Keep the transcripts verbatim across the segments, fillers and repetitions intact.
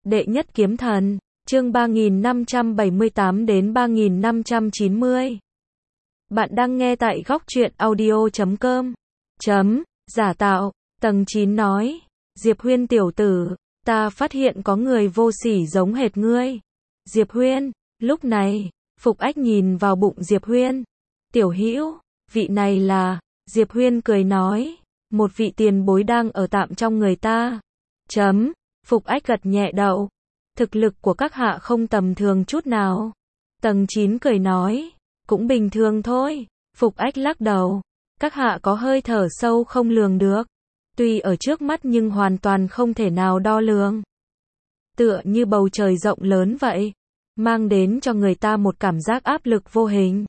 Đệ nhất kiếm thần, chương ba nghìn năm trăm bảy mươi tám đến ba nghìn năm trăm chín mươi. Bạn đang nghe tại góc truyện audio chấm com. Chấm, giả tạo, tầng chín nói. Diệp Huyên tiểu tử, ta phát hiện có người vô sỉ giống hệt ngươi. Diệp Huyên, lúc này, Phục Ách nhìn vào bụng Diệp Huyên. Tiểu hữu, vị này là, Diệp Huyên cười nói, một vị tiền bối đang ở tạm trong người ta. Chấm, Phục Ách gật nhẹ đầu. Thực lực của các hạ không tầm thường chút nào. Tầng chín cười nói, cũng bình thường thôi. Phục Ách lắc đầu, các hạ có hơi thở sâu không lường được. Tuy ở trước mắt nhưng hoàn toàn không thể nào đo lường. Tựa như bầu trời rộng lớn vậy, mang đến cho người ta một cảm giác áp lực vô hình.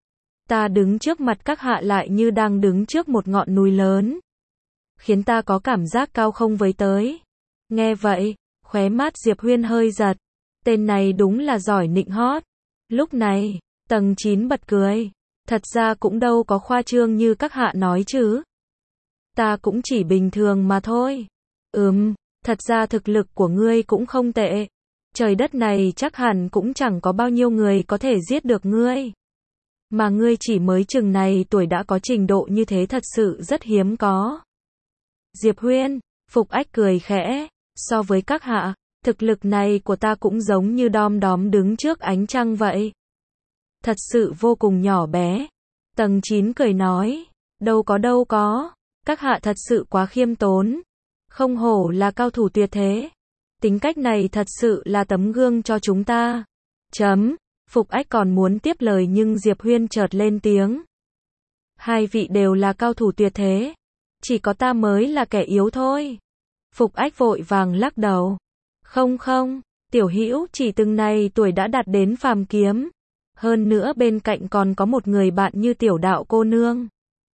Ta đứng trước mặt các hạ lại như đang đứng trước một ngọn núi lớn, khiến ta có cảm giác cao không với tới. Nghe vậy, khóe mắt Diệp Huyên hơi giật. Tên này đúng là giỏi nịnh hót. Lúc này, tầng chín bật cười. Thật ra cũng đâu có khoa trương như các hạ nói chứ. Ta cũng chỉ bình thường mà thôi. Ừm, thật ra thực lực của ngươi cũng không tệ. Trời đất này chắc hẳn cũng chẳng có bao nhiêu người có thể giết được ngươi. Mà ngươi chỉ mới chừng này tuổi đã có trình độ như thế thật sự rất hiếm có. Diệp Huyên, Phục Ách cười khẽ. So với các hạ, thực lực này của ta cũng giống như đom đóm đứng trước ánh trăng vậy. Thật sự vô cùng nhỏ bé. Tầng chín cười nói, đâu có đâu có, các hạ thật sự quá khiêm tốn. Không hổ là cao thủ tuyệt thế. Tính cách này thật sự là tấm gương cho chúng ta. Chấm, Phục Ách còn muốn tiếp lời nhưng Diệp Huyên chợt lên tiếng. Hai vị đều là cao thủ tuyệt thế. Chỉ có ta mới là kẻ yếu thôi. Phục Ách vội vàng lắc đầu. Không không, tiểu hữu chỉ từng này tuổi đã đạt đến phàm kiếm. Hơn nữa bên cạnh còn có một người bạn như tiểu đạo cô nương.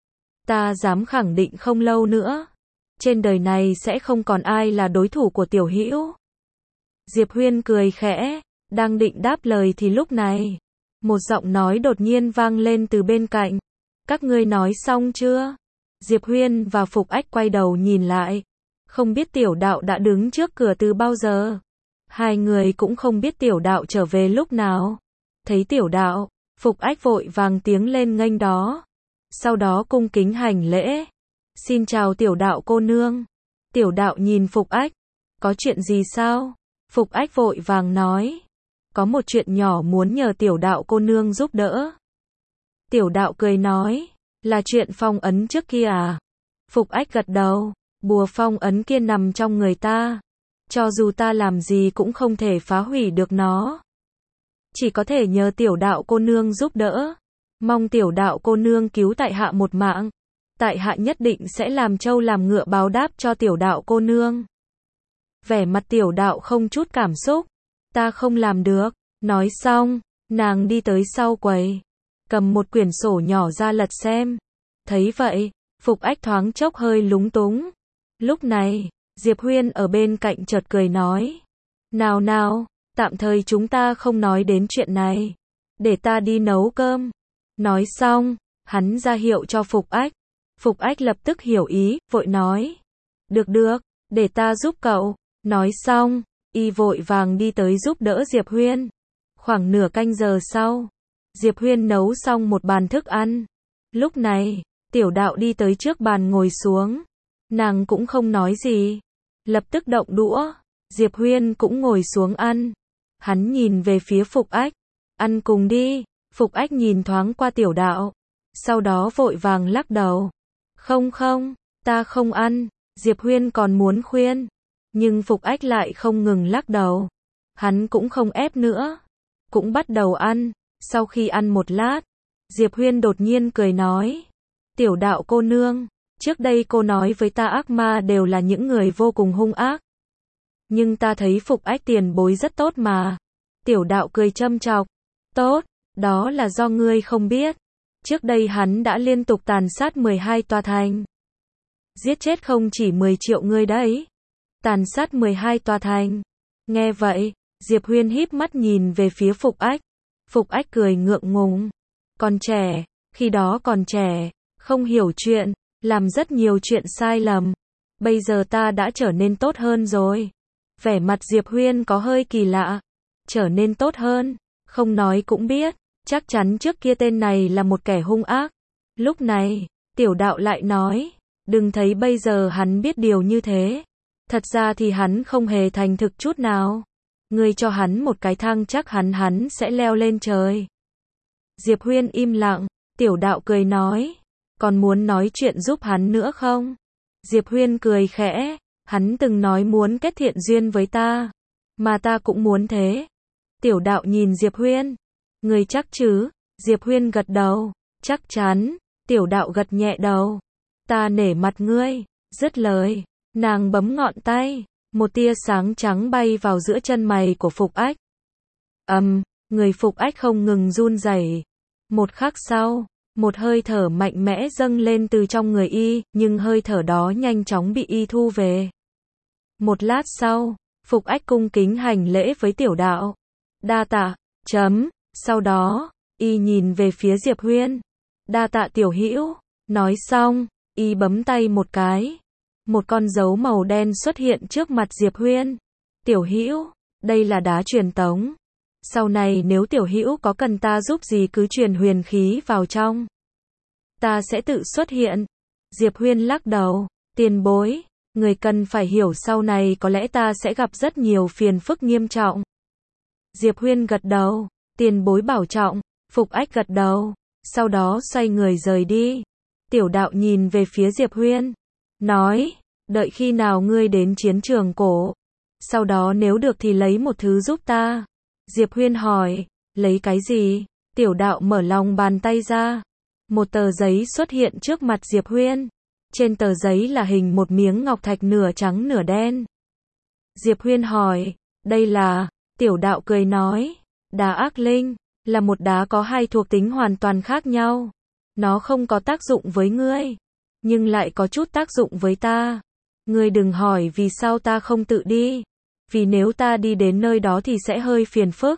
Ta dám khẳng định không lâu nữa, trên đời này sẽ không còn ai là đối thủ của tiểu hữu. Diệp Huyên cười khẽ, đang định đáp lời thì lúc này, một giọng nói đột nhiên vang lên từ bên cạnh. Các ngươi nói xong chưa? Diệp Huyên và Phục Ách quay đầu nhìn lại. Không biết tiểu đạo đã đứng trước cửa từ bao giờ. Hai người cũng không biết tiểu đạo trở về lúc nào. Thấy tiểu đạo, Phục Ách vội vàng tiếng lên nghênh đó. Sau đó cung kính hành lễ. Xin chào tiểu đạo cô nương. Tiểu đạo nhìn Phục Ách. Có chuyện gì sao? Phục Ách vội vàng nói. Có một chuyện nhỏ muốn nhờ tiểu đạo cô nương giúp đỡ. Tiểu đạo cười nói. Là chuyện phong ấn trước kia à? Phục Ách gật đầu. Bùa phong ấn kia nằm trong người ta. Cho dù ta làm gì cũng không thể phá hủy được nó. Chỉ có thể nhờ tiểu đạo cô nương giúp đỡ. Mong tiểu đạo cô nương cứu tại hạ một mạng. Tại hạ nhất định sẽ làm trâu làm ngựa báo đáp cho tiểu đạo cô nương. Vẻ mặt tiểu đạo không chút cảm xúc. Ta không làm được. Nói xong, nàng đi tới sau quầy. Cầm một quyển sổ nhỏ ra lật xem. Thấy vậy, Phục Ách thoáng chốc hơi lúng túng. Lúc này, Diệp Huyên ở bên cạnh chợt cười nói. Nào nào, tạm thời chúng ta không nói đến chuyện này. Để ta đi nấu cơm. Nói xong, hắn ra hiệu cho Phục Ách. Phục Ách lập tức hiểu ý, vội nói. Được được, để ta giúp cậu. Nói xong, y vội vàng đi tới giúp đỡ Diệp Huyên. Khoảng nửa canh giờ sau, Diệp Huyên nấu xong một bàn thức ăn. Lúc này, tiểu đạo đi tới trước bàn ngồi xuống. Nàng cũng không nói gì. Lập tức động đũa. Diệp Huyên cũng ngồi xuống ăn. Hắn nhìn về phía Phục Ách. Ăn cùng đi. Phục Ách nhìn thoáng qua tiểu đạo. Sau đó vội vàng lắc đầu. Không không, ta không ăn. Diệp Huyên còn muốn khuyên. Nhưng Phục Ách lại không ngừng lắc đầu. Hắn cũng không ép nữa. Cũng bắt đầu ăn. Sau khi ăn một lát, Diệp Huyên đột nhiên cười nói. Tiểu đạo cô nương. Trước đây cô nói với ta ác ma đều là những người vô cùng hung ác. Nhưng ta thấy Phục Ách tiền bối rất tốt mà. Tiểu đạo cười châm chọc. Tốt, đó là do ngươi không biết. Trước đây hắn đã liên tục tàn sát mười hai tòa thành. Giết chết không chỉ mười triệu người đấy. Tàn sát mười hai tòa thành. Nghe vậy, Diệp Huyên híp mắt nhìn về phía Phục Ách. Phục Ách cười ngượng ngùng. Còn trẻ, khi đó còn trẻ, không hiểu chuyện. Làm rất nhiều chuyện sai lầm. Bây giờ ta đã trở nên tốt hơn rồi. Vẻ mặt Diệp Huyên có hơi kỳ lạ. Trở nên tốt hơn. Không nói cũng biết. Chắc chắn trước kia tên này là một kẻ hung ác. Lúc này, tiểu đạo lại nói. Đừng thấy bây giờ hắn biết điều như thế. Thật ra thì hắn không hề thành thực chút nào. Ngươi cho hắn một cái thang chắc hắn hắn sẽ leo lên trời. Diệp Huyên im lặng. Tiểu đạo cười nói. Còn muốn nói chuyện giúp hắn nữa không? Diệp Huyên cười khẽ. Hắn từng nói muốn kết thiện duyên với ta. Mà ta cũng muốn thế. Tiểu đạo nhìn Diệp Huyên. Ngươi chắc chứ? Diệp Huyên gật đầu. Chắc chắn. Tiểu đạo gật nhẹ đầu. Ta nể mặt ngươi. Dứt lời. Nàng bấm ngọn tay. Một tia sáng trắng bay vào giữa chân mày của Phục Ách. Ầm, um, người Phục Ách không ngừng run rẩy. Một khắc sau, một hơi thở mạnh mẽ dâng lên từ trong người y, nhưng hơi thở đó nhanh chóng bị y thu về. Một lát sau, Phục Ách cung kính hành lễ với tiểu đạo. Đa tạ, chấm, sau đó, y nhìn về phía Diệp Huyên. Đa tạ tiểu hữu, nói xong, y bấm tay một cái. Một con dấu màu đen xuất hiện trước mặt Diệp Huyên. Tiểu hữu, đây là đá truyền tống. Sau này nếu tiểu hữu có cần ta giúp gì cứ truyền huyền khí vào trong. Ta sẽ tự xuất hiện. Diệp Huyên lắc đầu. Tiền bối, người cần phải hiểu sau này có lẽ ta sẽ gặp rất nhiều phiền phức nghiêm trọng. Diệp Huyên gật đầu. Tiền bối bảo trọng. Phục Ách gật đầu. Sau đó xoay người rời đi. Tiểu đạo nhìn về phía Diệp Huyên. Nói, đợi khi nào ngươi đến chiến trường cổ. Sau đó nếu được thì lấy một thứ giúp ta. Diệp Huyên hỏi, lấy cái gì? Tiểu đạo mở lòng bàn tay ra. Một tờ giấy xuất hiện trước mặt Diệp Huyên. Trên tờ giấy là hình một miếng ngọc thạch nửa trắng nửa đen. Diệp Huyên hỏi, đây là, tiểu đạo cười nói, đá ác linh, là một đá có hai thuộc tính hoàn toàn khác nhau. Nó không có tác dụng với ngươi, nhưng lại có chút tác dụng với ta. Ngươi đừng hỏi vì sao ta không tự đi. Vì nếu ta đi đến nơi đó thì sẽ hơi phiền phức.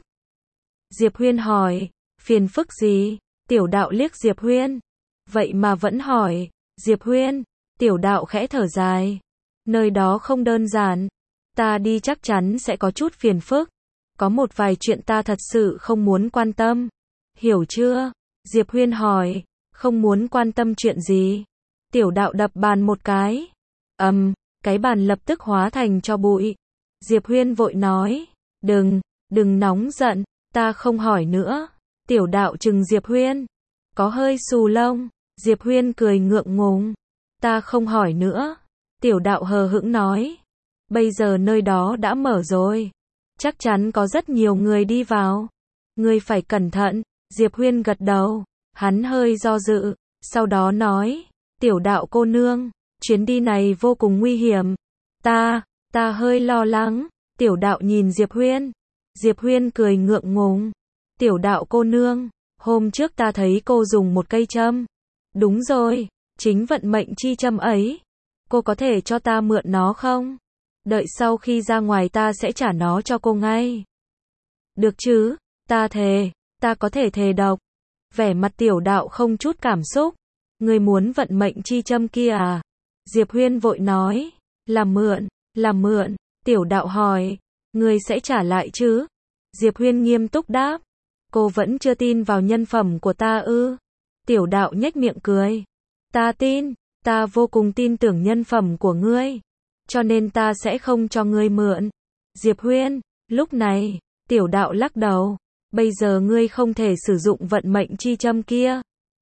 Diệp Huyên hỏi, phiền phức gì? Tiểu đạo liếc Diệp Huyên. Vậy mà vẫn hỏi. Diệp Huyên, tiểu đạo khẽ thở dài. Nơi đó không đơn giản. Ta đi chắc chắn sẽ có chút phiền phức. Có một vài chuyện ta thật sự không muốn quan tâm. Hiểu chưa? Diệp Huyên hỏi, không muốn quan tâm chuyện gì? Tiểu đạo đập bàn một cái. Ầm, um, cái bàn lập tức hóa thành tro bụi. Diệp Huyên vội nói, đừng, đừng nóng giận, ta không hỏi nữa. Tiểu đạo trừng Diệp Huyên, có hơi xù lông. Diệp Huyên cười ngượng ngùng, ta không hỏi nữa. Tiểu đạo hờ hững nói, bây giờ nơi đó đã mở rồi, chắc chắn có rất nhiều người đi vào. Ngươi phải cẩn thận. Diệp Huyên gật đầu, hắn hơi do dự, sau đó nói, tiểu đạo cô nương, chuyến đi này vô cùng nguy hiểm. Ta, ta hơi lo lắng. Tiểu đạo nhìn Diệp Huyên. Diệp Huyên cười ngượng ngùng. Tiểu đạo cô nương, hôm trước ta thấy cô dùng một cây châm. Đúng rồi, chính vận mệnh chi châm ấy. Cô có thể cho ta mượn nó không? Đợi sau khi ra ngoài ta sẽ trả nó cho cô ngay. Được chứ, ta thề, ta có thể thề độc. Vẻ mặt tiểu đạo không chút cảm xúc. Ngươi muốn vận mệnh chi châm kia à? Diệp Huyên vội nói, là mượn, là mượn. Tiểu đạo hỏi, ngươi sẽ trả lại chứ? Diệp Huyên nghiêm túc đáp, cô vẫn chưa tin vào nhân phẩm của ta ư? Tiểu đạo nhếch miệng cười, ta tin, ta vô cùng tin tưởng nhân phẩm của ngươi, cho nên ta sẽ không cho ngươi mượn. Diệp Huyên, lúc này, tiểu đạo lắc đầu, bây giờ ngươi không thể sử dụng vận mệnh chi châm kia.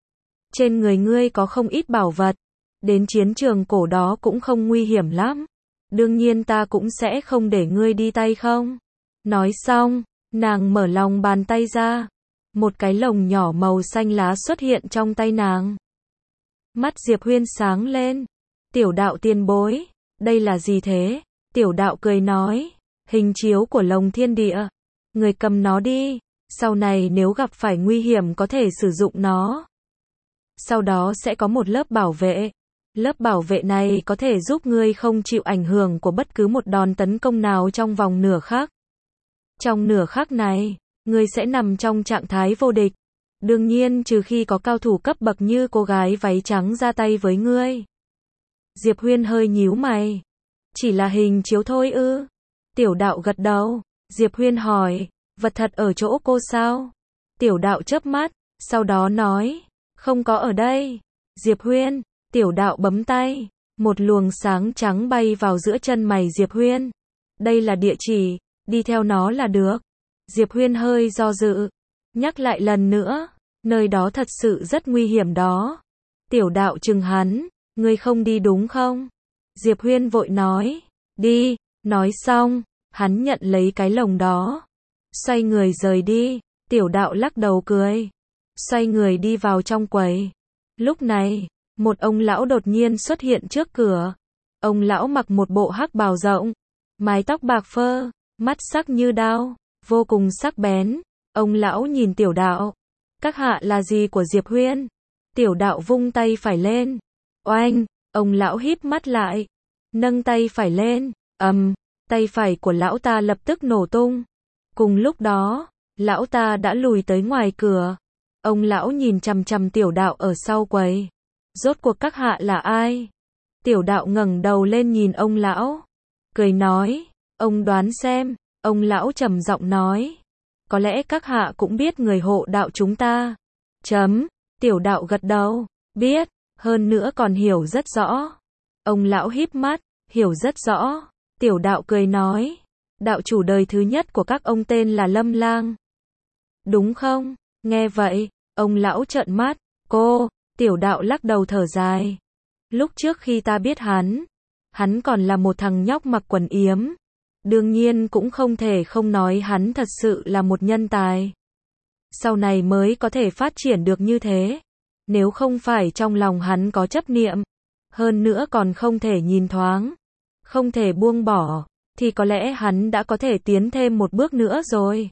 Trên người ngươi có không ít bảo vật, đến chiến trường cổ đó cũng không nguy hiểm lắm. Đương nhiên ta cũng sẽ không để ngươi đi tay không. Nói xong, nàng mở lòng bàn tay ra. Một cái lồng nhỏ màu xanh lá xuất hiện trong tay nàng. Mắt Diệp Huyên sáng lên. Tiểu đạo tiền bối, đây là gì thế? Tiểu đạo cười nói, hình chiếu của lồng thiên địa. Người cầm nó đi, sau này nếu gặp phải nguy hiểm có thể sử dụng nó. Sau đó sẽ có một lớp bảo vệ. Lớp bảo vệ này có thể giúp ngươi không chịu ảnh hưởng của bất cứ một đòn tấn công nào trong vòng nửa khắc. Trong nửa khắc này, ngươi sẽ nằm trong trạng thái vô địch. Đương nhiên trừ khi có cao thủ cấp bậc như cô gái váy trắng ra tay với ngươi. Diệp Huyên hơi nhíu mày. Chỉ là hình chiếu thôi ư? Tiểu đạo gật đầu. Diệp Huyên hỏi, vật thật ở chỗ cô sao? Tiểu đạo chớp mắt, sau đó nói, không có ở đây. Diệp Huyên, tiểu đạo bấm tay. Một luồng sáng trắng bay vào giữa chân mày Diệp Huyên. Đây là địa chỉ, đi theo nó là được. Diệp Huyên hơi do dự. Nhắc lại lần nữa, nơi đó thật sự rất nguy hiểm đó. Tiểu đạo chừng hắn, ngươi không đi đúng không? Diệp Huyên vội nói, đi, nói xong, hắn nhận lấy cái lồng đó. Xoay người rời đi, tiểu đạo lắc đầu cười. Xoay người đi vào trong quầy. Lúc này, một ông lão đột nhiên xuất hiện trước cửa. Ông lão mặc một bộ hắc bào rộng, mái tóc bạc phơ, mắt sắc như đao, vô cùng sắc bén. Ông lão nhìn tiểu đạo. Các hạ là gì của Diệp Huyên? Tiểu đạo vung tay phải lên. Oanh, ông lão híp mắt lại. Nâng tay phải lên, ầm, um, tay phải của lão ta lập tức nổ tung. Cùng lúc đó, lão ta đã lùi tới ngoài cửa. Ông lão nhìn chằm chằm tiểu đạo ở sau quầy. Rốt cuộc các hạ là ai? Tiểu đạo ngẩng đầu lên nhìn ông lão. Cười nói, ông đoán xem. Ông lão trầm giọng nói. Có lẽ các hạ cũng biết người hộ đạo chúng ta. Chấm, tiểu đạo gật đầu. Biết, hơn nữa còn hiểu rất rõ. Ông lão híp mắt, hiểu rất rõ. Tiểu đạo cười nói. Đạo chủ đời thứ nhất của các ông tên là Lâm Lang. Đúng không? Nghe vậy, ông lão trợn mắt. Cô, tiểu đạo lắc đầu thở dài. Lúc trước khi ta biết hắn, hắn còn là một thằng nhóc mặc quần yếm. Đương nhiên cũng không thể không nói hắn thật sự là một nhân tài. Sau này mới có thể phát triển được như thế. Nếu không phải trong lòng hắn có chấp niệm, hơn nữa còn không thể nhìn thoáng, không thể buông bỏ, thì có lẽ hắn đã có thể tiến thêm một bước nữa rồi.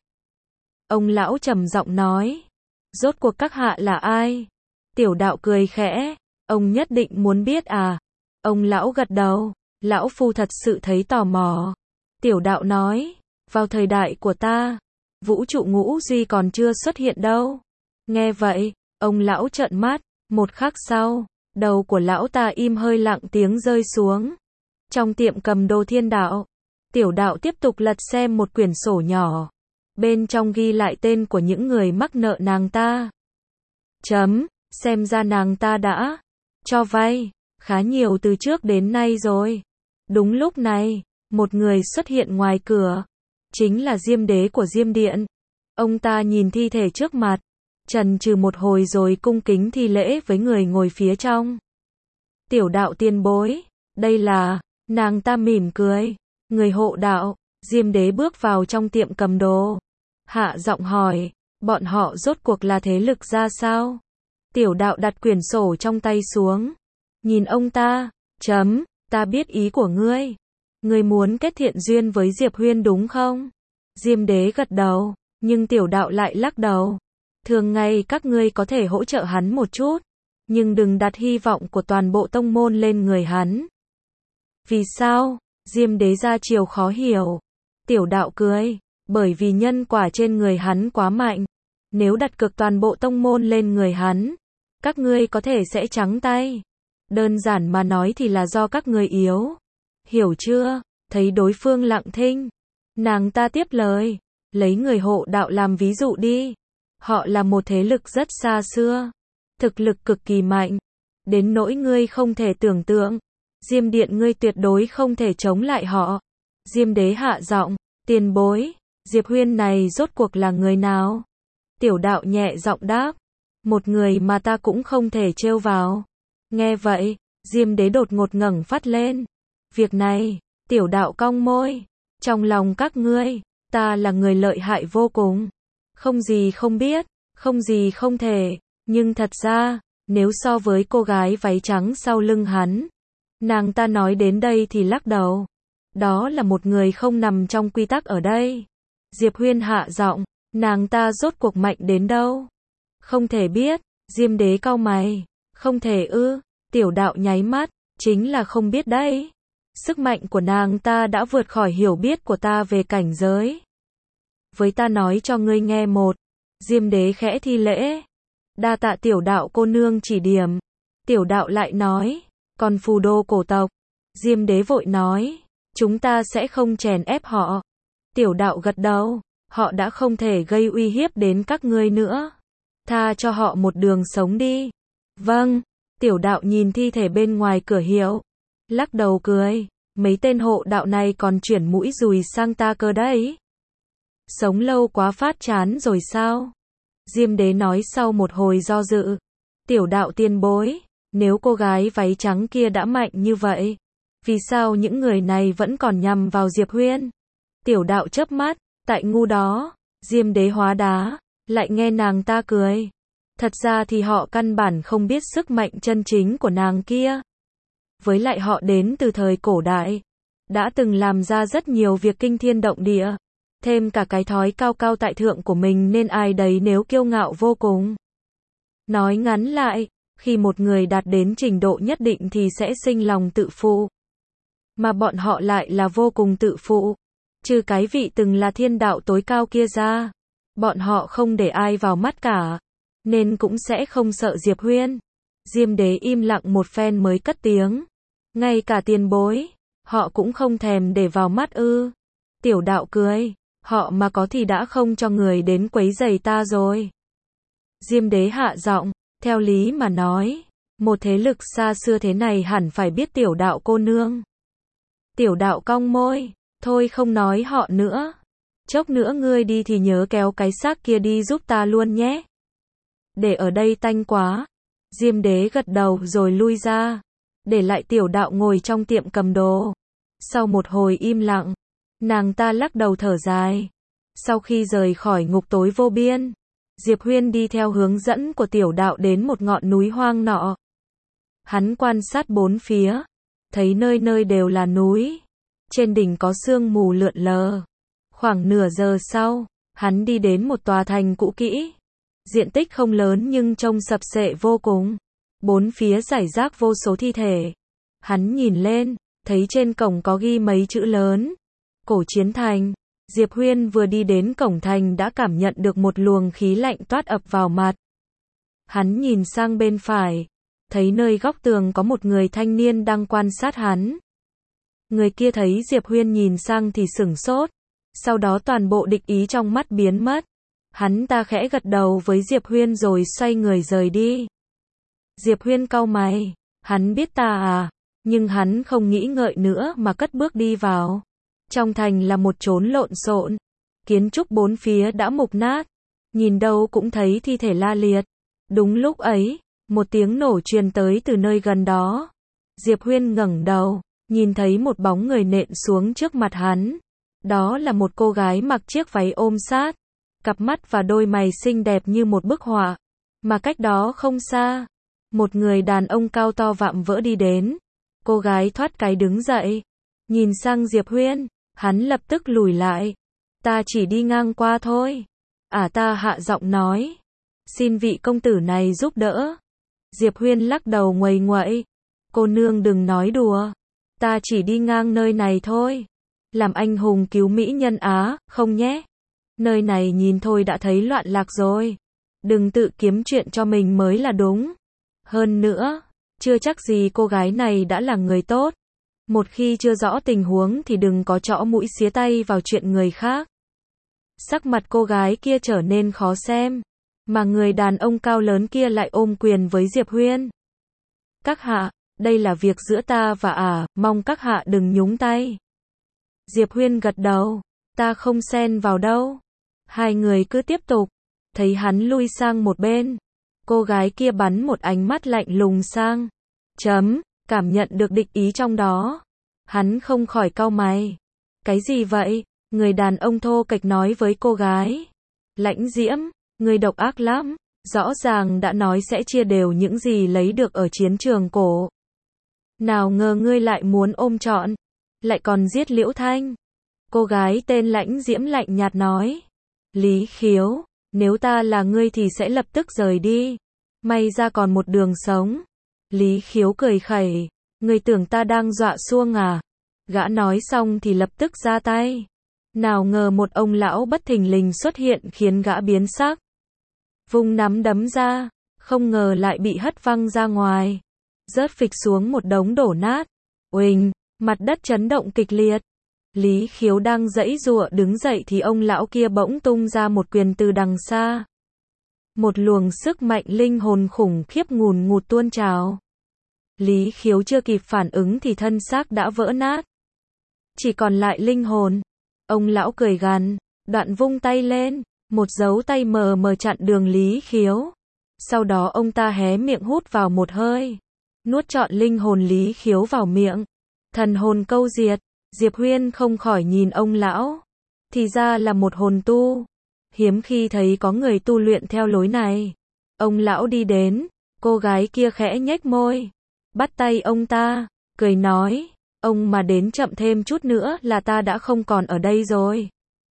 Ông lão trầm giọng nói. Rốt cuộc các hạ là ai? Tiểu đạo cười khẽ. Ông nhất định muốn biết à? Ông lão gật đầu. Lão phu thật sự thấy tò mò. Tiểu đạo nói. Vào thời đại của ta, vũ trụ ngũ duy còn chưa xuất hiện đâu. Nghe vậy, ông lão trợn mắt. Một khắc sau, đầu của lão ta im hơi lặng tiếng rơi xuống. Trong tiệm cầm đồ Thiên Đạo, tiểu đạo tiếp tục lật xem một quyển sổ nhỏ. Bên trong ghi lại tên của những người mắc nợ nàng ta. Chấm, xem ra nàng ta đã cho vay khá nhiều từ trước đến nay rồi. Đúng lúc này, một người xuất hiện ngoài cửa. Chính là Diêm Đế của Diêm Điện. Ông ta nhìn thi thể trước mặt, chần chừ một hồi rồi cung kính thi lễ với người ngồi phía trong. Tiểu đạo tiền bối, đây là, nàng ta mỉm cười. Người hộ đạo. Diêm Đế bước vào trong tiệm cầm đồ. Hạ giọng hỏi, bọn họ rốt cuộc là thế lực ra sao? Tiểu đạo đặt quyển sổ trong tay xuống. Nhìn ông ta, chấm, ta biết ý của ngươi. Ngươi muốn kết thiện duyên với Diệp Huyên đúng không? Diêm Đế gật đầu, nhưng tiểu đạo lại lắc đầu. Thường ngày các ngươi có thể hỗ trợ hắn một chút, nhưng đừng đặt hy vọng của toàn bộ tông môn lên người hắn. Vì sao? Diêm Đế ra chiều khó hiểu. Tiểu đạo cười, bởi vì nhân quả trên người hắn quá mạnh. Nếu đặt cược toàn bộ tông môn lên người hắn, các ngươi có thể sẽ trắng tay. Đơn giản mà nói thì là do các ngươi yếu. Hiểu chưa? Thấy đối phương lặng thinh, nàng ta tiếp lời, lấy người hộ đạo làm ví dụ đi. Họ là một thế lực rất xa xưa, thực lực cực kỳ mạnh, đến nỗi ngươi không thể tưởng tượng. Diêm Điện ngươi tuyệt đối không thể chống lại họ. Diêm Đế hạ giọng, tiền bối, Diệp Huyên này rốt cuộc là người nào? Tiểu đạo nhẹ giọng đáp, một người mà ta cũng không thể trêu vào. Nghe vậy, Diêm Đế đột ngột ngẩng phát lên. Việc này, tiểu đạo cong môi, trong lòng các ngươi, ta là người lợi hại vô cùng. Không gì không biết, không gì không thể, nhưng thật ra, nếu so với cô gái váy trắng sau lưng hắn, nàng ta nói đến đây thì lắc đầu. Đó là một người không nằm trong quy tắc ở đây. Diệp Huyên hạ giọng, nàng ta rốt cuộc mạnh đến đâu? Không thể biết. Diêm Đế cau mày. Không thể ư? Tiểu đạo nháy mắt, chính là không biết đấy. Sức mạnh của nàng ta đã vượt khỏi hiểu biết của ta về cảnh giới. Với ta nói cho ngươi nghe một. Diêm Đế khẽ thi lễ. Đa tạ tiểu đạo cô nương chỉ điểm. Tiểu đạo lại nói, còn phù đô cổ tộc. Diêm Đế vội nói, Chúng ta sẽ không chèn ép họ. Tiểu đạo gật đầu. Họ đã không thể gây uy hiếp đến các ngươi nữa. Tha cho họ một đường sống đi. Vâng. Tiểu đạo nhìn thi thể bên ngoài cửa hiệu. Lắc đầu cười. Mấy tên hộ đạo này còn chuyển mũi dùi sang ta cơ đấy. Sống lâu quá phát chán rồi sao? Diêm đế nói sau một hồi do dự. Tiểu đạo tiên bối. Nếu cô gái váy trắng kia đã mạnh như vậy, vì sao những người này vẫn còn nhằm vào Diệp Huyên? Tiểu đạo chớp mắt, tại ngu đó, Diêm đế hóa đá, lại nghe nàng ta cười. Thật ra thì họ căn bản không biết sức mạnh chân chính của nàng kia. Với lại họ đến từ thời cổ đại, đã từng làm ra rất nhiều việc kinh thiên động địa, thêm cả cái thói cao cao tại thượng của mình nên ai đấy nếu kiêu ngạo vô cùng. Nói ngắn lại, khi một người đạt đến trình độ nhất định thì sẽ sinh lòng tự phụ. Mà bọn họ lại là vô cùng tự phụ. Trừ cái vị từng là thiên đạo tối cao kia ra, bọn họ không để ai vào mắt cả, nên cũng sẽ không sợ Diệp Huyên. Diêm đế im lặng một phen mới cất tiếng. Ngay cả tiền bối, họ cũng không thèm để vào mắt ư. Tiểu đạo cười, họ mà có thì đã không cho người đến quấy rầy ta rồi. Diêm đế hạ giọng, theo lý mà nói, một thế lực xa xưa thế này hẳn phải biết tiểu đạo cô nương. Tiểu đạo cong môi, thôi không nói họ nữa. Chốc nữa ngươi đi thì nhớ kéo cái xác kia đi giúp ta luôn nhé. Để ở đây tanh quá. Diêm đế gật đầu rồi lui ra, để lại tiểu đạo ngồi trong tiệm cầm đồ. Sau một hồi im lặng, nàng ta lắc đầu thở dài. Sau khi rời khỏi ngục tối vô biên, Diệp Huyên đi theo hướng dẫn của tiểu đạo đến một ngọn núi hoang nọ. Hắn quan sát bốn phía, thấy nơi nơi đều là núi. Trên đỉnh có sương mù lượn lờ. Khoảng nửa giờ sau, hắn đi đến một tòa thành cũ kỹ. Diện tích không lớn nhưng trông sập xệ vô cùng. Bốn phía rải rác vô số thi thể. Hắn nhìn lên, thấy trên cổng có ghi mấy chữ lớn. Cổ Chiến Thành. Diệp Huyên vừa đi đến cổng thành đã cảm nhận được một luồng khí lạnh toát ập vào mặt. Hắn nhìn sang bên phải, thấy nơi góc tường có một người thanh niên đang quan sát hắn. Người kia thấy Diệp Huyên nhìn sang thì sửng sốt, sau đó toàn bộ địch ý trong mắt biến mất. Hắn ta khẽ gật đầu với Diệp Huyên rồi xoay người rời đi. Diệp Huyên cau mày, hắn biết ta à, nhưng hắn không nghĩ ngợi nữa mà cất bước đi vào. Trong thành là một chốn lộn xộn, kiến trúc bốn phía đã mục nát, nhìn đâu cũng thấy thi thể la liệt. Đúng lúc ấy, một tiếng nổ truyền tới từ nơi gần đó. Diệp Huyên ngẩng đầu, nhìn thấy một bóng người nện xuống trước mặt hắn. Đó là một cô gái mặc chiếc váy ôm sát, cặp mắt và đôi mày xinh đẹp như một bức họa. Mà cách đó không xa, một người đàn ông cao to vạm vỡ đi đến. Cô gái thoát cái đứng dậy, nhìn sang Diệp Huyên, hắn lập tức lùi lại. Ta chỉ đi ngang qua thôi. À ta hạ giọng nói. Xin vị công tử này giúp đỡ. Diệp Huyên lắc đầu nguầy nguậy. Cô nương đừng nói đùa. Ta chỉ đi ngang nơi này thôi. Làm anh hùng cứu mỹ nhân á, không nhé. Nơi này nhìn thôi đã thấy loạn lạc rồi. Đừng tự kiếm chuyện cho mình mới là đúng. Hơn nữa, chưa chắc gì cô gái này đã là người tốt. Một khi chưa rõ tình huống thì đừng có trõ mũi xía tay vào chuyện người khác. Sắc mặt cô gái kia trở nên khó xem, mà người đàn ông cao lớn kia lại ôm quyền với Diệp Huyên. Các hạ, đây là việc giữa ta và ả, mong các hạ đừng nhúng tay. Diệp Huyên gật đầu, ta không xen vào đâu. Hai người cứ tiếp tục, thấy hắn lui sang một bên. Cô gái kia bắn một ánh mắt lạnh lùng sang. Chấm, cảm nhận được địch ý trong đó. Hắn không khỏi cau mày. Cái gì vậy? Người đàn ông thô kệch nói với cô gái. Lãnh Diễm, người độc ác lắm. Rõ ràng đã nói sẽ chia đều những gì lấy được ở chiến trường cổ. Nào ngờ ngươi lại muốn ôm trọn. Lại còn giết Liễu Thanh. Cô gái tên Lãnh Diễm lạnh nhạt nói. Lý Khiếu, nếu ta là ngươi thì sẽ lập tức rời đi. May ra còn một đường sống. Lý Khiếu cười khẩy. Ngươi tưởng ta đang dọa xuông à? Gã nói xong thì lập tức ra tay. Nào ngờ một ông lão bất thình lình xuất hiện khiến gã biến sắc. Vung nắm đấm ra, không ngờ lại bị hất văng ra ngoài. Rớt phịch xuống một đống đổ nát. Uỳnh, Mặt đất chấn động kịch liệt. Lý Khiếu đang giãy giụa đứng dậy thì ông lão kia bỗng tung ra một quyền từ đằng xa. Một luồng sức mạnh linh hồn khủng khiếp ngùn ngụt tuôn trào. Lý Khiếu chưa kịp phản ứng thì thân xác đã vỡ nát. Chỉ còn lại linh hồn. Ông lão cười gằn, đoạn vung tay lên, một dấu tay mờ mờ chặn đường Lý Khiếu. Sau đó ông ta hé miệng hút vào một hơi, nuốt trọn linh hồn Lý Khiếu vào miệng. Thần hồn câu diệt, Diệp Huyên không khỏi nhìn ông lão. Thì ra là một hồn tu. Hiếm khi thấy có người tu luyện theo lối này. Ông lão đi đến, cô gái kia khẽ nhếch môi, bắt tay ông ta, cười nói, ông mà đến chậm thêm chút nữa là ta đã không còn ở đây rồi.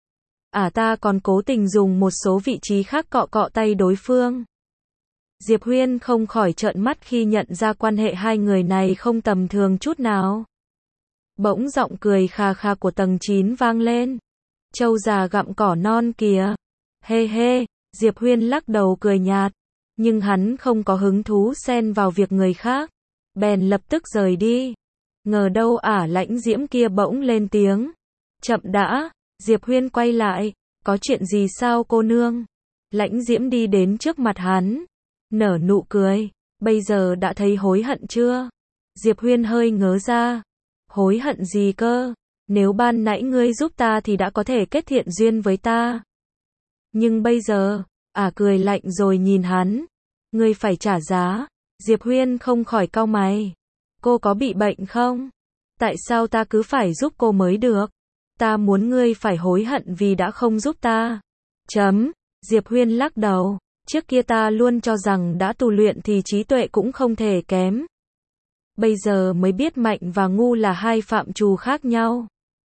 À ta còn cố tình dùng một số vị trí khác cọ cọ tay đối phương. Diệp Huyên không khỏi trợn mắt khi nhận ra quan hệ hai người này không tầm thường chút nào. Bỗng giọng cười khà khà của tầng chín vang lên. Trâu già gặm cỏ non kìa. Hê hê, Diệp Huyên lắc đầu cười nhạt. Nhưng hắn không có hứng thú xen vào việc người khác. Bèn lập tức rời đi. Ngờ đâu ả Lãnh Diễm kia bỗng lên tiếng. Chậm đã, Diệp Huyên quay lại. Có chuyện gì sao cô nương? Lãnh Diễm đi đến trước mặt hắn. Nở nụ cười. Bây giờ đã thấy hối hận chưa? Diệp Huyên hơi ngớ ra. Hối hận gì cơ? Nếu ban nãy ngươi giúp ta thì đã có thể kết thiện duyên với ta. Nhưng bây giờ, ả cười lạnh rồi nhìn hắn. Ngươi phải trả giá. Diệp Huyên không khỏi cau mày. Cô có bị bệnh không? Tại sao ta cứ phải giúp cô mới được? Ta muốn ngươi phải hối hận vì đã không giúp ta. Chấm. Diệp Huyên lắc đầu. Trước kia ta luôn cho rằng đã tu luyện thì trí tuệ cũng không thể kém. Bây giờ mới biết mạnh và ngu là hai phạm trù khác nhau.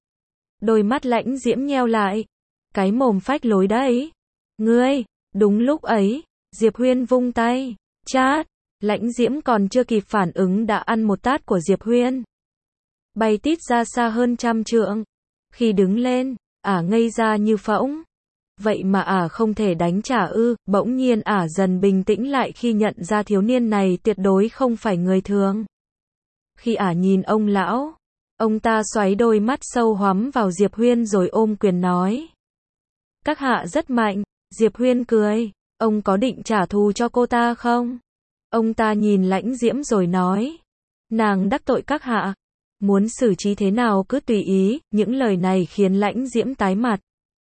Đôi mắt Lãnh Diễm nheo lại. Cái mồm phách lối đấy. Ngươi, đúng lúc ấy, Diệp Huyên vung tay. Chát, Lãnh Diễm còn chưa kịp phản ứng đã ăn một tát của Diệp Huyên. Bay tít ra xa hơn trăm trượng. Khi đứng lên, ả ngây ra như phỗng. Vậy mà ả không thể đánh trả ư? Bỗng nhiên ả dần bình tĩnh lại khi nhận ra thiếu niên này tuyệt đối không phải người thường. Khi ả nhìn ông lão, ông ta xoáy đôi mắt sâu hoắm vào Diệp Huyên rồi ôm quyền nói. Các hạ rất mạnh. Diệp Huyên cười. Ông có định trả thù cho cô ta không? Ông ta nhìn Lãnh Diễm rồi nói. Nàng đắc tội các hạ. Muốn xử trí thế nào cứ tùy ý. Những lời này khiến Lãnh Diễm tái mặt.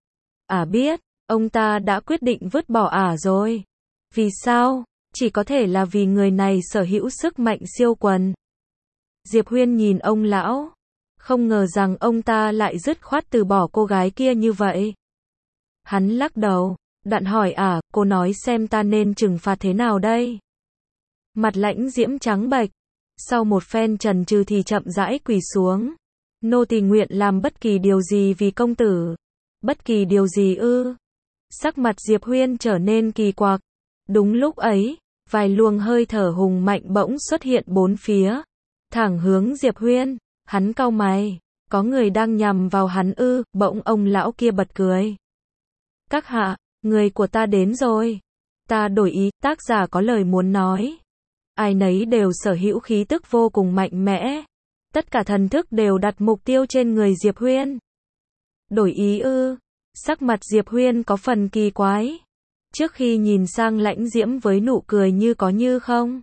Ả biết, ông ta đã quyết định vứt bỏ ả rồi. Vì sao? Chỉ có thể là vì người này sở hữu sức mạnh siêu quần. Diệp Huyên nhìn ông lão. Không ngờ rằng ông ta lại dứt khoát từ bỏ cô gái kia như vậy. Hắn lắc đầu, đoạn hỏi ả, cô nói xem ta nên trừng phạt thế nào đây? Mặt Lãnh Diễm trắng bệch. Sau một phen chần chừ thì chậm rãi quỳ xuống. Nô tỳ nguyện làm bất kỳ điều gì vì công tử. Bất kỳ điều gì ư? Sắc mặt Diệp Huyên trở nên kỳ quặc. Đúng lúc ấy, vài luồng hơi thở hùng mạnh bỗng xuất hiện bốn phía. Thẳng hướng Diệp Huyên. Hắn cau mày. Có người đang nhằm vào hắn ư? Bỗng ông lão kia bật cười. Các hạ, người của ta đến rồi. Ta đổi ý, tác giả có lời muốn nói. Ai nấy đều sở hữu khí tức vô cùng mạnh mẽ. Tất cả thần thức đều đặt mục tiêu trên người Diệp Huyên. Đổi ý ư? Sắc mặt Diệp Huyên có phần kỳ quái. Trước khi nhìn sang Lãnh Diễm với nụ cười như có như không.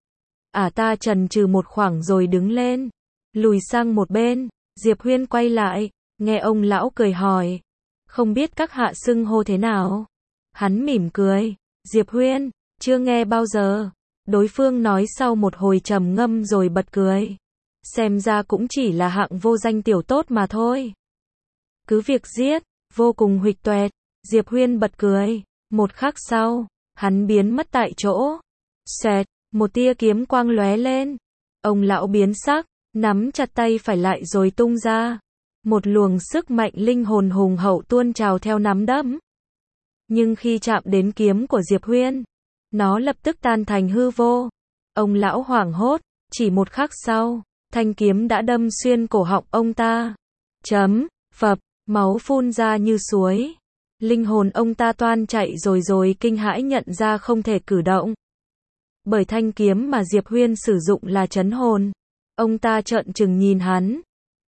Ả ta chần chừ một khoảng rồi đứng lên. Lùi sang một bên. Diệp Huyên quay lại. Nghe ông lão cười hỏi. Không biết các hạ xưng hô thế nào? Hắn mỉm cười. Diệp Huyên, chưa nghe bao giờ. Đối phương nói sau một hồi trầm ngâm rồi bật cười. Xem ra cũng chỉ là hạng vô danh tiểu tốt mà thôi. Cứ việc giết, vô cùng huỵch toẹt. Diệp Huyên bật cười. Một khắc sau, hắn biến mất tại chỗ. Xoẹt, một tia kiếm quang lóe lên. Ông lão biến sắc, nắm chặt tay phải lại rồi tung ra. Một luồng sức mạnh linh hồn hùng hậu tuôn trào theo nắm đấm. Nhưng khi chạm đến kiếm của Diệp Huyên, nó lập tức tan thành hư vô. Ông lão hoảng hốt, chỉ một khắc sau, thanh kiếm đã đâm xuyên cổ họng ông ta. Chấm, phập, máu phun ra như suối. Linh hồn ông ta toan chạy rồi rồi kinh hãi nhận ra không thể cử động. Bởi thanh kiếm mà Diệp Huyên sử dụng là trấn hồn. Ông ta trợn trừng nhìn hắn.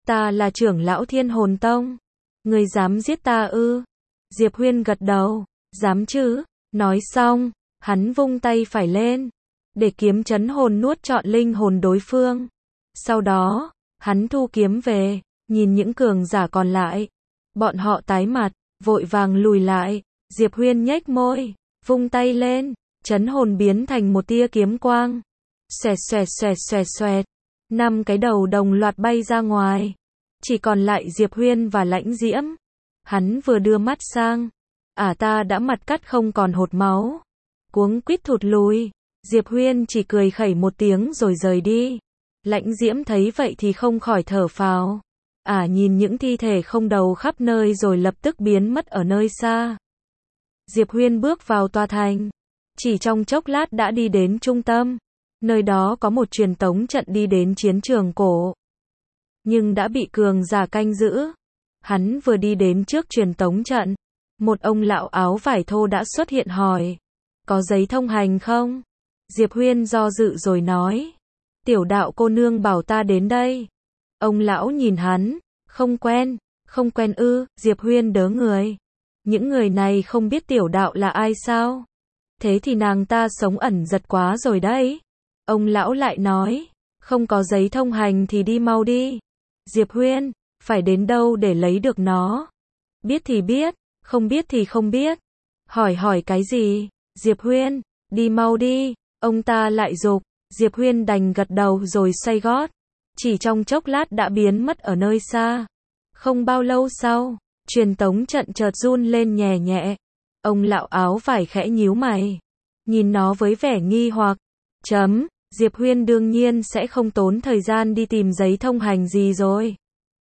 Ta là trưởng lão Thiên Hồn Tông. Người dám giết ta ư? Diệp Huyên gật đầu. Dám chứ? Nói xong, hắn vung tay phải lên, để kiếm chấn hồn nuốt trọn linh hồn đối phương. Sau đó, hắn thu kiếm về, nhìn những cường giả còn lại. Bọn họ tái mặt, vội vàng lùi lại. Diệp Huyên nhếch môi, vung tay lên, chấn hồn biến thành một tia kiếm quang. Xoẹt xoẹt xoẹt xoẹt xoẹt. Năm cái đầu đồng loạt bay ra ngoài. Chỉ còn lại Diệp Huyên và Lãnh Diễm. Hắn vừa đưa mắt sang. À ta đã mặt cắt không còn hột máu. Cuống quýt thụt lùi. Diệp Huyên chỉ cười khẩy một tiếng rồi rời đi. Lãnh Diễm thấy vậy thì không khỏi thở phào. À nhìn những thi thể không đầu khắp nơi rồi lập tức biến mất ở nơi xa. Diệp Huyên bước vào tòa thành. Chỉ trong chốc lát đã đi đến trung tâm. Nơi đó có một truyền tống trận đi đến chiến trường cổ. Nhưng đã bị cường giả canh giữ. Hắn vừa đi đến trước truyền tống trận. Một ông lão áo vải thô đã xuất hiện hỏi. Có giấy thông hành không? Diệp Huyên do dự rồi nói. Tiểu đạo cô nương bảo ta đến đây. Ông lão nhìn hắn. Không quen. Không quen ư? Diệp Huyên đớ người. Những người này không biết tiểu đạo là ai sao? Thế thì nàng ta sống ẩn giật quá rồi đấy. Ông lão lại nói. Không có giấy thông hành thì đi mau đi. Diệp Huyên. Phải đến đâu để lấy được nó? Biết thì biết. Không biết thì không biết. Hỏi hỏi cái gì? Diệp Huyên. Đi mau đi. Ông ta lại dục. Diệp Huyên đành gật đầu rồi xoay gót. Chỉ trong chốc lát đã biến mất ở nơi xa. Không bao lâu sau, truyền tống trận chợt run lên nhẹ nhẹ. Ông lão áo vải khẽ nhíu mày. Nhìn nó với vẻ nghi hoặc. Chấm, Diệp Huyên đương nhiên sẽ không tốn thời gian đi tìm giấy thông hành gì rồi.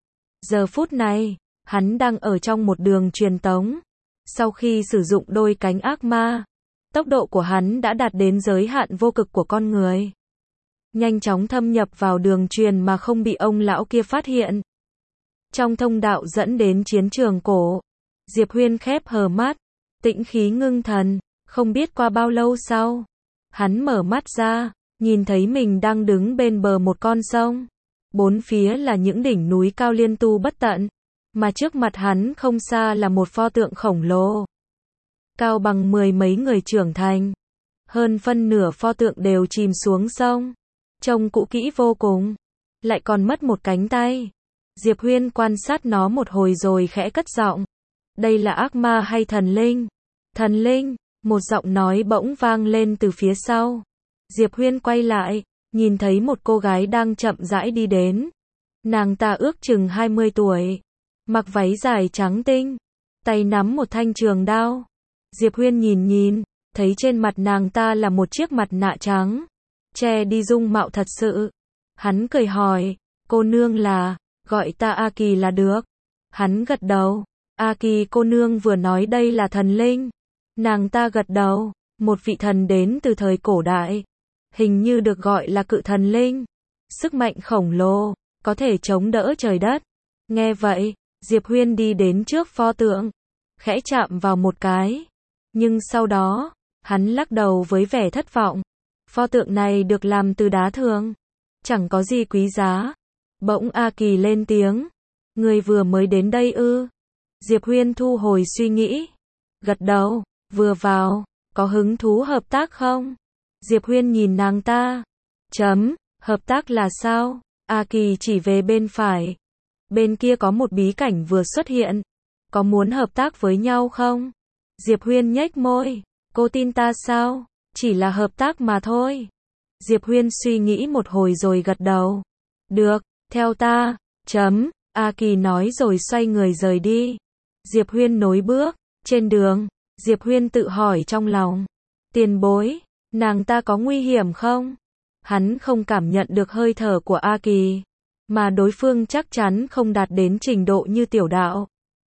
Giờ phút này, hắn đang ở trong một đường truyền tống. Sau khi sử dụng đôi cánh ác ma, tốc độ của hắn đã đạt đến giới hạn vô cực của con người. Nhanh chóng thâm nhập vào đường truyền mà không bị ông lão kia phát hiện. Trong thông đạo dẫn đến chiến trường cổ, Diệp Huyên khép hờ mắt, tĩnh khí ngưng thần, không biết qua bao lâu sau. Hắn mở mắt ra, nhìn thấy mình đang đứng bên bờ một con sông. Bốn phía là những đỉnh núi cao liên tu bất tận, mà trước mặt hắn không xa là một pho tượng khổng lồ. Cao bằng mười mấy người trưởng thành. Hơn phân nửa pho tượng đều chìm xuống sông. Trông cũ kỹ vô cùng. Lại còn mất một cánh tay. Diệp Huyên quan sát nó một hồi rồi khẽ cất giọng. Đây là ác ma hay thần linh? Thần linh, một giọng nói bỗng vang lên từ phía sau. Diệp Huyên quay lại, nhìn thấy một cô gái đang chậm rãi đi đến. Nàng ta ước chừng hai mươi tuổi. Mặc váy dài trắng tinh. Tay nắm một thanh trường đao. Diệp Huyên nhìn nhìn, thấy trên mặt nàng ta là một chiếc mặt nạ trắng. Che đi dung mạo thật sự. Hắn cười hỏi, cô nương là, gọi ta A Kỳ là được. Hắn gật đầu, A Kỳ cô nương vừa nói đây là thần linh. Nàng ta gật đầu, một vị thần đến từ thời cổ đại. Hình như được gọi là cự thần linh. Sức mạnh khổng lồ, có thể chống đỡ trời đất. Nghe vậy, Diệp Huyên đi đến trước pho tượng, khẽ chạm vào một cái. Nhưng sau đó, hắn lắc đầu với vẻ thất vọng. Pho tượng này được làm từ đá thường, chẳng có gì quý giá. Bỗng A Kỳ lên tiếng. Người vừa mới đến đây ư? Diệp Huyên thu hồi suy nghĩ. Gật đầu, vừa vào, có hứng thú hợp tác không? Diệp Huyên nhìn nàng ta. Chấm, hợp tác là sao? A Kỳ chỉ về bên phải. Bên kia có một bí cảnh vừa xuất hiện. Có muốn hợp tác với nhau không? Diệp Huyên nhếch môi. Cô tin ta sao? Chỉ là hợp tác mà thôi. Diệp Huyên suy nghĩ một hồi rồi gật đầu. Được, theo ta. Chấm, A Kỳ nói rồi xoay người rời đi. Diệp Huyên nối bước. Trên đường, Diệp Huyên tự hỏi trong lòng. Tiền bối, nàng ta có nguy hiểm không? Hắn không cảm nhận được hơi thở của A Kỳ. Mà đối phương chắc chắn không đạt đến trình độ như tiểu đạo.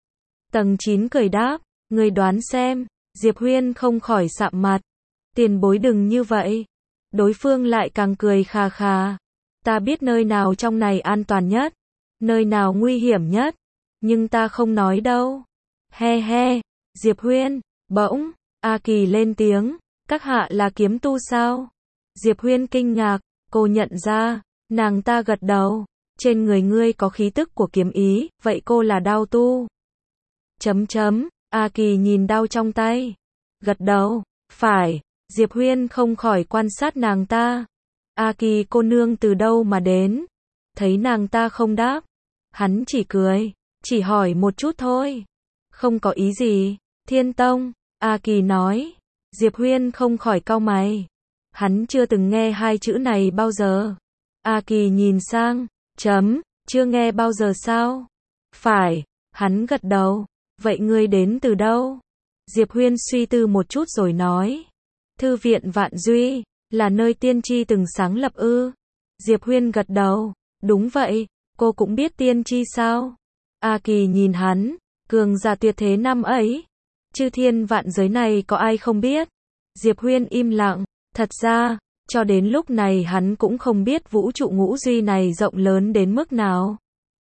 Tầng chín cười đáp. Người đoán xem. Diệp Huyên không khỏi sạm mặt. Tiền bối đừng như vậy. Đối phương lại càng cười khà khà. Ta biết nơi nào trong này an toàn nhất. Nơi nào nguy hiểm nhất. Nhưng ta không nói đâu. He he. Diệp Huyên. Bỗng, A Kỳ lên tiếng. Các hạ là kiếm tu sao? Diệp Huyên kinh ngạc. Cô nhận ra. Nàng ta gật đầu. Trên người ngươi có khí tức của kiếm ý, vậy cô là đao tu. Chấm chấm, A Kỳ nhìn đao trong tay. Gật đầu, phải, Diệp Huyên không khỏi quan sát nàng ta. A Kỳ cô nương từ đâu mà đến? Thấy nàng ta không đáp, hắn chỉ cười, chỉ hỏi một chút thôi. Không có ý gì, Thiên Tông, A Kỳ nói. Diệp Huyên không khỏi cau mày. Hắn chưa từng nghe hai chữ này bao giờ. A Kỳ nhìn sang, chấm, chưa nghe bao giờ sao? Phải, hắn gật đầu. Vậy ngươi đến từ đâu? Diệp Huyên suy tư một chút rồi nói. Thư viện Vạn Duy, là nơi tiên tri từng sáng lập ư? Diệp Huyên gật đầu. Đúng vậy, cô cũng biết tiên tri sao? A Kỳ nhìn hắn, cường giả tuyệt thế năm ấy. Chư thiên vạn giới này có ai không biết? Diệp Huyên im lặng, thật ra, cho đến lúc này hắn cũng không biết vũ trụ ngũ duy này rộng lớn đến mức nào.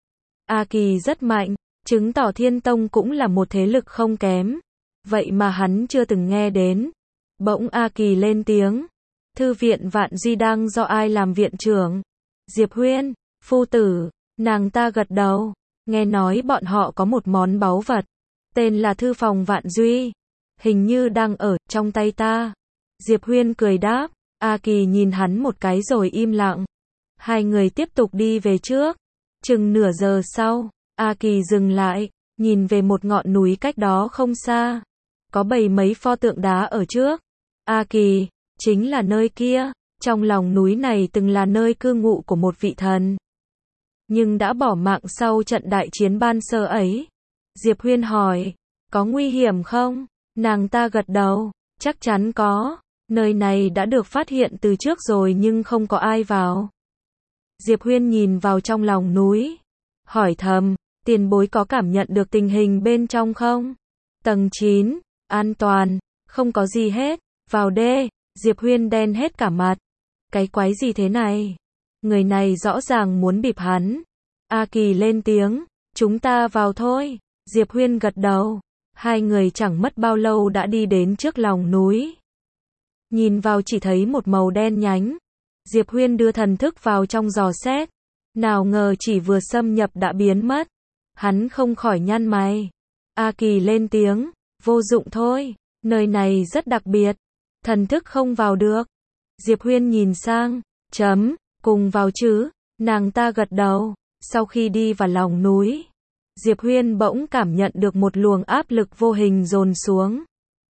A Kỳ rất mạnh, chứng tỏ Thiên Tông cũng là một thế lực không kém. Vậy mà hắn chưa từng nghe đến. Bỗng A Kỳ lên tiếng. Thư viện Vạn Duy đang do ai làm viện trưởng? Diệp Huyên, phu tử, nàng ta gật đầu. Nghe nói bọn họ có một món báu vật. Tên là Thư phòng Vạn Duy. Hình như đang ở trong tay ta. Diệp Huyên cười đáp. A Kỳ nhìn hắn một cái rồi im lặng. Hai người tiếp tục đi về trước. Chừng nửa giờ sau, A Kỳ dừng lại, nhìn về một ngọn núi cách đó không xa. Có bày mấy pho tượng đá ở trước. A Kỳ, chính là nơi kia. Trong lòng núi này từng là nơi cư ngụ của một vị thần. Nhưng đã bỏ mạng sau trận đại chiến ban sơ ấy. Diệp Huyên hỏi, có nguy hiểm không? Nàng ta gật đầu, chắc chắn có. Nơi này đã được phát hiện từ trước rồi nhưng không có ai vào. Diệp Huyên nhìn vào trong lòng núi. Hỏi thầm, tiền bối có cảm nhận được tình hình bên trong không? Tầng chín, an toàn, không có gì hết. Vào đê, Diệp Huyên đen hết cả mặt. Cái quái gì thế này? Người này rõ ràng muốn bịp hắn. A Kỳ lên tiếng, chúng ta vào thôi. Diệp Huyên gật đầu. Hai người chẳng mất bao lâu đã đi đến trước lòng núi. Nhìn vào chỉ thấy một màu đen nhánh. Diệp Huyên đưa thần thức vào trong dò xét. Nào ngờ chỉ vừa xâm nhập đã biến mất. Hắn không khỏi nhăn mày. A Kỳ lên tiếng, vô dụng thôi. Nơi này rất đặc biệt. Thần thức không vào được. Diệp Huyên nhìn sang, chấm, cùng vào chứ. Nàng ta gật đầu. Sau khi đi vào lòng núi, Diệp Huyên bỗng cảm nhận được một luồng áp lực vô hình dồn xuống.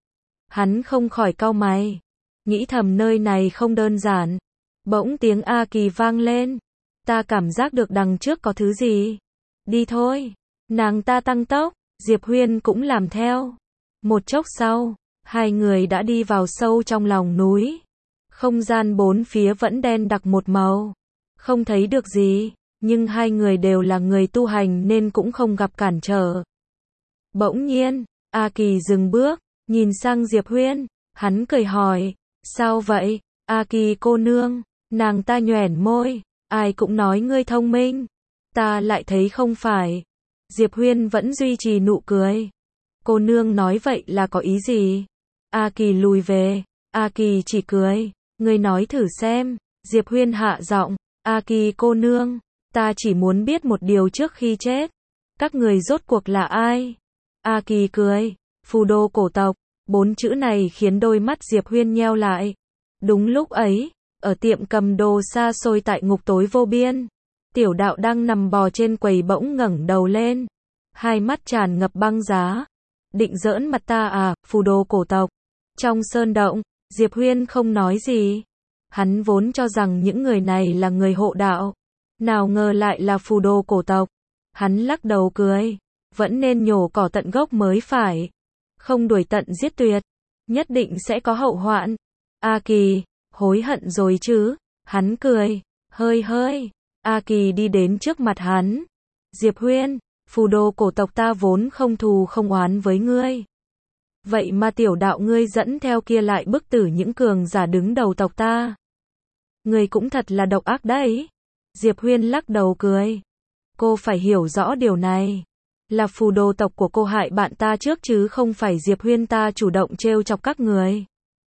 Hắn không khỏi cau mày. Nghĩ thầm nơi này không đơn giản. Bỗng tiếng A Kỳ vang lên. Ta cảm giác được đằng trước có thứ gì. Đi thôi. Nàng ta tăng tốc. Diệp Huyên cũng làm theo. Một chốc sau, hai người đã đi vào sâu trong lòng núi. Không gian bốn phía vẫn đen đặc một màu. Không thấy được gì. Nhưng hai người đều là người tu hành nên cũng không gặp cản trở. Bỗng nhiên, A Kỳ dừng bước, nhìn sang Diệp Huyên. Hắn cười hỏi, sao vậy? A Kỳ cô nương. Nàng ta nhoẻn môi. Ai cũng nói ngươi thông minh. Ta lại thấy không phải. Diệp Huyên vẫn duy trì nụ cười. Cô nương nói vậy là có ý gì? A Kỳ lùi về. A Kỳ chỉ cười. Ngươi nói thử xem. Diệp Huyên hạ giọng. A Kỳ cô nương. Ta chỉ muốn biết một điều trước khi chết. Các người rốt cuộc là ai? A Kỳ cười. Phù đô cổ tộc. Bốn chữ này khiến đôi mắt Diệp Huyên nheo lại. Đúng lúc ấy, ở tiệm cầm đồ xa xôi tại ngục tối vô biên, Tiểu Đạo đang nằm bò trên quầy bỗng ngẩng đầu lên. Hai mắt tràn ngập băng giá. Định giỡn mặt ta à, phù đồ cổ tộc. Trong sơn động, Diệp Huyên không nói gì. Hắn vốn cho rằng những người này là người hộ đạo. Nào ngờ lại là phù đồ cổ tộc. Hắn lắc đầu cười. Vẫn nên nhổ cỏ tận gốc mới phải. Không đuổi tận giết tuyệt. Nhất định sẽ có hậu hoạn. A Kỳ, hối hận rồi chứ? Hắn cười. Hơi hơi. A Kỳ đi đến trước mặt hắn. Diệp Huyên, phù đồ cổ tộc ta vốn không thù không oán với ngươi. Vậy mà Tiểu Đạo ngươi dẫn theo kia lại bức tử những cường giả đứng đầu tộc ta. Ngươi cũng thật là độc ác đấy. Diệp Huyên lắc đầu cười. Cô phải hiểu rõ điều này. Là phù đồ tộc của cô hại bạn ta trước chứ không phải Diệp Huyên ta chủ động trêu chọc các người.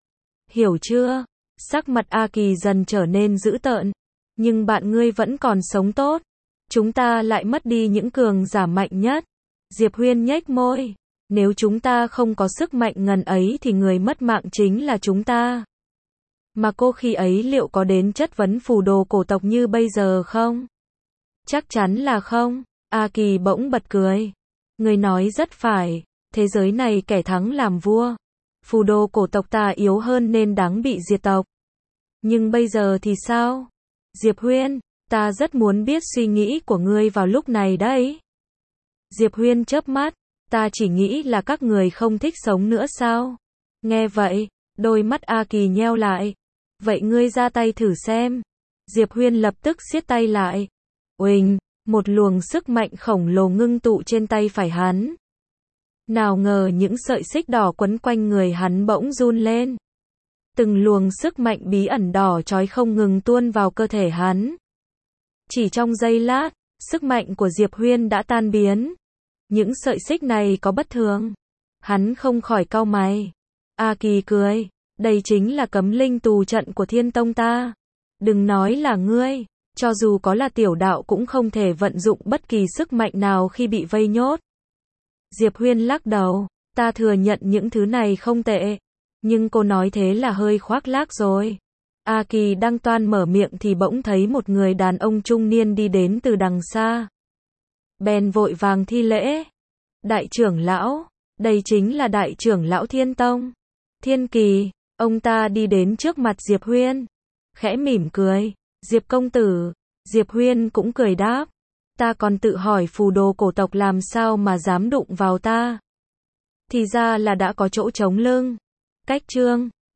Hiểu chưa? Sắc mặt A Kỳ dần trở nên dữ tợn. Nhưng bạn ngươi vẫn còn sống tốt. chúng ta lại mất đi những cường giả mạnh nhất. Diệp Huyên nhếch môi. Nếu chúng ta không có sức mạnh ngần ấy thì người mất mạng chính là chúng ta. Mà cô khi ấy liệu có đến chất vấn phù đồ cổ tộc như bây giờ không? Chắc chắn là không. A Kỳ bỗng bật cười. Người nói rất phải, thế giới này kẻ thắng làm vua. Phù đồ cổ tộc ta yếu hơn nên đáng bị diệt tộc. Nhưng bây giờ thì sao? Diệp Huyên, ta rất muốn biết suy nghĩ của ngươi vào lúc này đấy. Diệp Huyên chớp mắt, ta chỉ nghĩ là các người không thích sống nữa sao? Nghe vậy, đôi mắt A Kỳ nheo lại. Vậy ngươi ra tay thử xem. Diệp Huyên lập tức siết tay lại. Uỳnh, một luồng sức mạnh khổng lồ ngưng tụ trên tay phải hắn. Nào ngờ những sợi xích đỏ quấn quanh người hắn bỗng run lên. Từng luồng sức mạnh bí ẩn đỏ chói không ngừng tuôn vào cơ thể hắn. Chỉ trong giây lát, sức mạnh của Diệp Huyên đã tan biến. Những sợi xích này có bất thường. Hắn không khỏi cau mày. A Kỳ cười. Đây chính là cấm linh tù trận của Thiên Tông ta. Đừng nói là ngươi, cho dù có là tiểu đạo cũng không thể vận dụng bất kỳ sức mạnh nào khi bị vây nhốt. Diệp Huyên lắc đầu. Ta thừa nhận những thứ này không tệ. Nhưng cô nói thế là hơi khoác lác rồi. A Kỳ đang toan mở miệng thì bỗng thấy một người đàn ông trung niên đi đến từ đằng xa. Bèn vội vàng thi lễ. Đại trưởng lão, đây chính là đại trưởng lão Thiên Tông. Thiên Kỳ, ông ta đi đến trước mặt Diệp Huyên. Khẽ mỉm cười. Diệp công tử. Diệp Huyên cũng cười đáp. Ta còn tự hỏi phù đồ cổ tộc làm sao mà dám đụng vào ta. Thì ra là đã có chỗ trống lưng. Cách chương